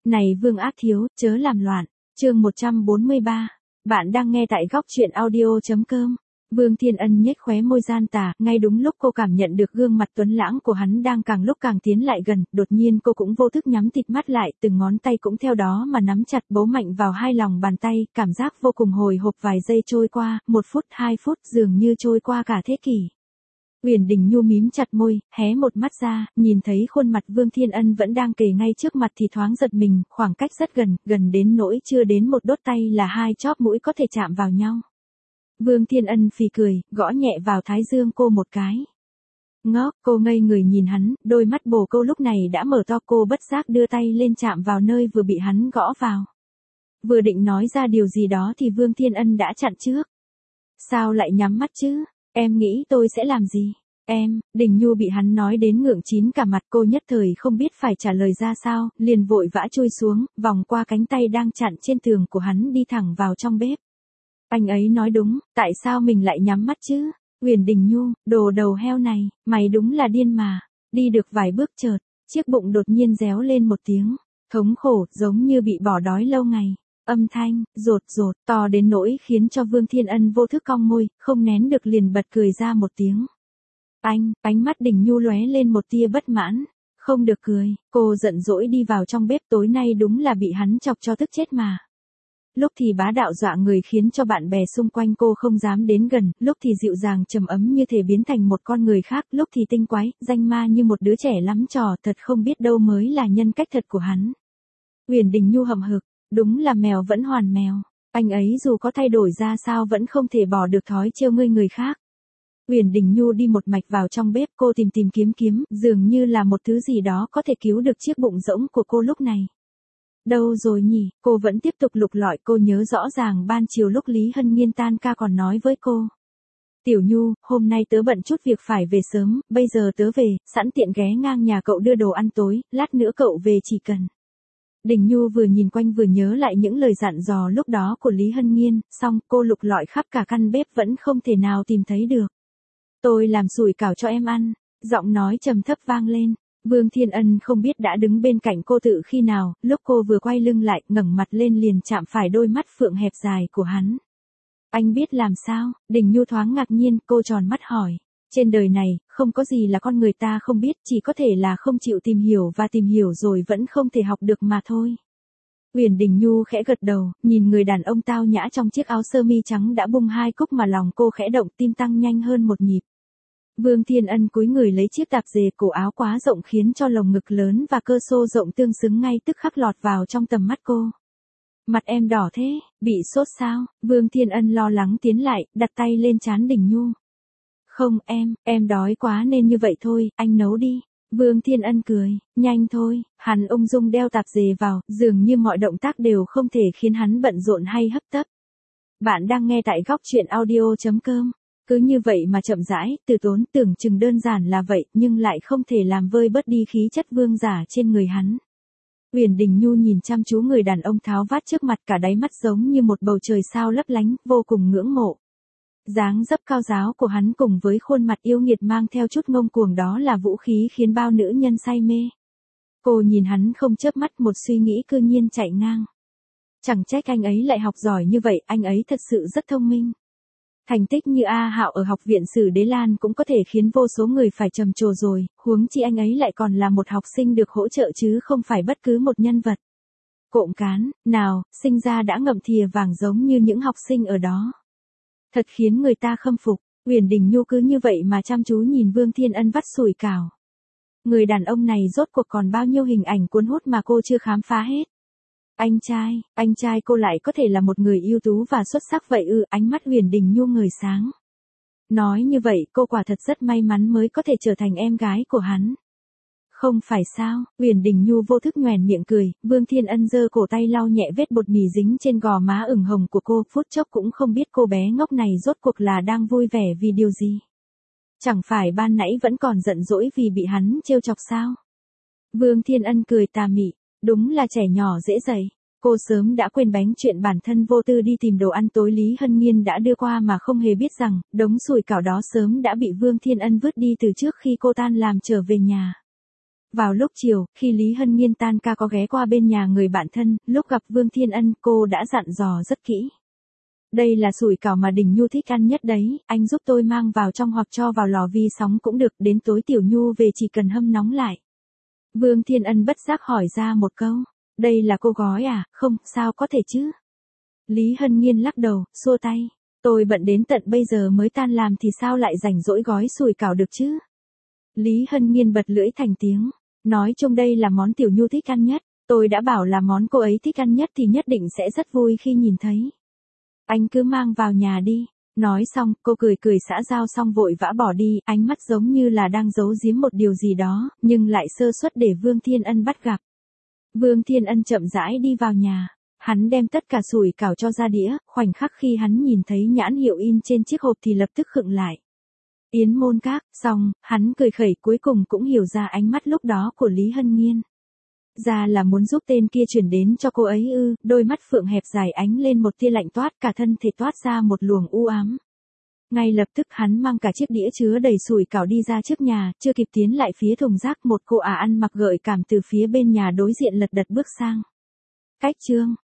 Này Vương Ác Thiếu, chớ làm loạn. Chương 143. Bạn đang nghe tại góc truyện audio.com. Vương Thiên Ân nhếch khóe môi gian tà, ngay đúng lúc cô cảm nhận được gương mặt tuấn lãng của hắn đang càng lúc càng tiến lại gần, đột nhiên cô cũng vô thức nhắm thịt mắt lại, từng ngón tay cũng theo đó mà nắm chặt bấu mạnh vào hai lòng bàn tay, cảm giác vô cùng hồi hộp. Vài giây trôi qua, 1 phút, 2 phút, dường như trôi qua cả thế kỷ. Uyển Đình Nhu mím chặt môi, hé một mắt ra, nhìn thấy khuôn mặt Vương Thiên Ân vẫn đang kề ngay trước mặt thì thoáng giật mình, khoảng cách rất gần, gần đến nỗi chưa đến một đốt tay là hai chóp mũi có thể chạm vào nhau. Vương Thiên Ân phì cười, gõ nhẹ vào thái dương cô một cái. Ngốc, cô ngây người nhìn hắn, đôi mắt bồ câu lúc này đã mở to, cô bất giác đưa tay lên chạm vào nơi vừa bị hắn gõ vào. Vừa định nói ra điều gì đó thì Vương Thiên Ân đã chặn trước. Sao lại nhắm mắt chứ? Em nghĩ tôi sẽ làm gì? Em, Đình Nhu bị hắn nói đến ngượng chín cả mặt, cô nhất thời không biết phải trả lời ra sao, liền vội vã chui xuống, vòng qua cánh tay đang chặn trên tường của hắn đi thẳng vào trong bếp. Anh ấy nói đúng, tại sao mình lại nhắm mắt chứ? Uyển Đình Nhu, đồ đầu heo này, mày đúng là điên mà. Đi được vài bước chợt, chiếc bụng đột nhiên réo lên một tiếng, thống khổ, giống như bị bỏ đói lâu ngày. Âm thanh, rột rột, to đến nỗi khiến cho Vương Thiên Ân vô thức cong môi, không nén được liền bật cười ra một tiếng. Anh, ánh mắt Đình Nhu lóe lên một tia bất mãn. Không được cười, cô giận dỗi đi vào trong bếp, tối nay đúng là bị hắn chọc cho tức chết mà. Lúc thì bá đạo dọa người khiến cho bạn bè xung quanh cô không dám đến gần, lúc thì dịu dàng trầm ấm như thể biến thành một con người khác, lúc thì tinh quái, danh ma như một đứa trẻ lắm trò, thật không biết đâu mới là nhân cách thật của hắn. Uyển Đình Nhu hậm hực, đúng là mèo vẫn hoàn mèo, anh ấy dù có thay đổi ra sao vẫn không thể bỏ được thói trêu ngươi người khác. Uyển Đình Nhu đi một mạch vào trong bếp, cô tìm kiếm, dường như là một thứ gì đó có thể cứu được chiếc bụng rỗng của cô lúc này. Đâu rồi nhỉ, cô vẫn tiếp tục lục lọi, cô nhớ rõ ràng ban chiều lúc Lý Hân Nhiên tan ca còn nói với cô. Tiểu Nhu, hôm nay tớ bận chút việc phải về sớm, bây giờ tớ về, sẵn tiện ghé ngang nhà cậu đưa đồ ăn tối, lát nữa cậu về chỉ cần. Đình Nhu vừa nhìn quanh vừa nhớ lại những lời dặn dò lúc đó của Lý Hân Nhiên, xong cô lục lọi khắp cả căn bếp vẫn không thể nào tìm thấy được. Tôi làm sủi cảo cho em ăn, giọng nói trầm thấp vang lên. Vương Thiên Ân không biết đã đứng bên cạnh cô từ khi nào, lúc cô vừa quay lưng lại, ngẩng mặt lên liền chạm phải đôi mắt phượng hẹp dài của hắn. Anh biết làm sao? Đình Nhu thoáng ngạc nhiên, cô tròn mắt hỏi. Trên đời này, không có gì là con người ta không biết, chỉ có thể là không chịu tìm hiểu và tìm hiểu rồi vẫn không thể học được mà thôi. Uyển Đình Nhu khẽ gật đầu, nhìn người đàn ông tao nhã trong chiếc áo sơ mi trắng đã bung 2 cúc mà lòng cô khẽ động, tim tăng nhanh hơn một nhịp. Vương Thiên Ân cúi người lấy chiếc tạp dề, cổ áo quá rộng khiến cho lồng ngực lớn và cơ xô rộng tương xứng ngay tức khắc lọt vào trong tầm mắt cô. Mặt em đỏ thế, bị sốt sao? Vương Thiên Ân lo lắng tiến lại, đặt tay lên trán Đình Nhu. Không em đói quá nên như vậy thôi, anh nấu đi. Vương Thiên Ân cười, nhanh thôi, hắn ung dung đeo tạp dề vào, dường như mọi động tác đều không thể khiến hắn bận rộn hay hấp tấp. Bạn đang nghe tại góc truyện audio.com. Cứ như vậy mà chậm rãi, từ tốn, tưởng chừng đơn giản là vậy, nhưng lại không thể làm vơi bớt đi khí chất vương giả trên người hắn. Uyển Đình Nhu nhìn chăm chú người đàn ông tháo vát trước mặt, cả đáy mắt giống như một bầu trời sao lấp lánh, vô cùng ngưỡng mộ. Dáng dấp cao ráo của hắn cùng với khuôn mặt yêu nghiệt mang theo chút ngông cuồng đó là vũ khí khiến bao nữ nhân say mê. Cô nhìn hắn không chớp mắt, một suy nghĩ cư nhiên chạy ngang. Chẳng trách anh ấy lại học giỏi như vậy, anh ấy thật sự rất thông minh. Thành tích như A Hạo ở học viện Sử Đế Lan cũng có thể khiến vô số người phải trầm trồ rồi, huống chi anh ấy lại còn là một học sinh được hỗ trợ chứ không phải bất cứ một nhân vật. Cộm cán, nào, sinh ra đã ngậm thìa vàng giống như những học sinh ở đó. Thật khiến người ta khâm phục. Uyển Đình Nhu cứ như vậy mà chăm chú nhìn Vương Thiên Ân vắt sủi cảo. Người đàn ông này rốt cuộc còn bao nhiêu hình ảnh cuốn hút mà cô chưa khám phá hết. Anh trai cô lại có thể là một người ưu tú và xuất sắc vậy ư? Ánh mắt Uyển Đình Nhu ngời sáng. Nói như vậy cô quả thật rất may mắn mới có thể trở thành em gái của hắn. Không phải sao? Uyển Đình Nhu vô thức nhoẻn miệng cười, Vương Thiên Ân giơ cổ tay lau nhẹ vết bột mì dính trên gò má ửng hồng của cô, phút chốc cũng không biết cô bé ngốc này rốt cuộc là đang vui vẻ vì điều gì. Chẳng phải ban nãy vẫn còn giận dỗi vì bị hắn trêu chọc sao? Vương Thiên Ân cười tà mị, đúng là trẻ nhỏ dễ dạy. Cô sớm đã quên bánh chuyện bản thân vô tư đi tìm đồ ăn tối Lý Hân Nhiên đã đưa qua mà không hề biết rằng, đống sủi cảo đó sớm đã bị Vương Thiên Ân vứt đi từ trước khi cô tan làm trở về nhà. Vào lúc chiều, khi Lý Hân Nhiên tan ca có ghé qua bên nhà người bạn thân, lúc gặp Vương Thiên Ân, cô đã dặn dò rất kỹ. Đây là sủi cảo mà Đình Nhu thích ăn nhất đấy, anh giúp tôi mang vào trong hoặc cho vào lò vi sóng cũng được, đến tối Tiểu Nhu về chỉ cần hâm nóng lại. Vương Thiên Ân bất giác hỏi ra một câu, đây là cô gói à, không, sao có thể chứ? Lý Hân Nhiên lắc đầu, xua tay, tôi bận đến tận bây giờ mới tan làm thì sao lại rảnh rỗi gói sủi cảo được chứ? Lý Hân Nhiên bật lưỡi thành tiếng, nói chung đây là món Tiểu Nhu thích ăn nhất, tôi đã bảo là món cô ấy thích ăn nhất thì nhất định sẽ rất vui khi nhìn thấy. Anh cứ mang vào nhà đi. Nói xong, cô cười cười xã giao xong vội vã bỏ đi, ánh mắt giống như là đang giấu giếm một điều gì đó, nhưng lại sơ suất để Vương Thiên Ân bắt gặp. Vương Thiên Ân chậm rãi đi vào nhà. Hắn đem tất cả sủi cảo cho ra đĩa, khoảnh khắc khi hắn nhìn thấy nhãn hiệu in trên chiếc hộp thì lập tức khựng lại. Yến Môn Các, xong, hắn cười khẩy cuối cùng cũng hiểu ra ánh mắt lúc đó của Lý Hân Nhiên. Ra là muốn giúp tên kia chuyển đến cho cô ấy ư, đôi mắt phượng hẹp dài ánh lên một tia lạnh toát, cả thân thể toát ra một luồng u ám. Ngay lập tức hắn mang cả chiếc đĩa chứa đầy sủi cảo đi ra trước nhà, chưa kịp tiến lại phía thùng rác, một cô ả ăn mặc gợi cảm từ phía bên nhà đối diện lật đật bước sang. Cách chương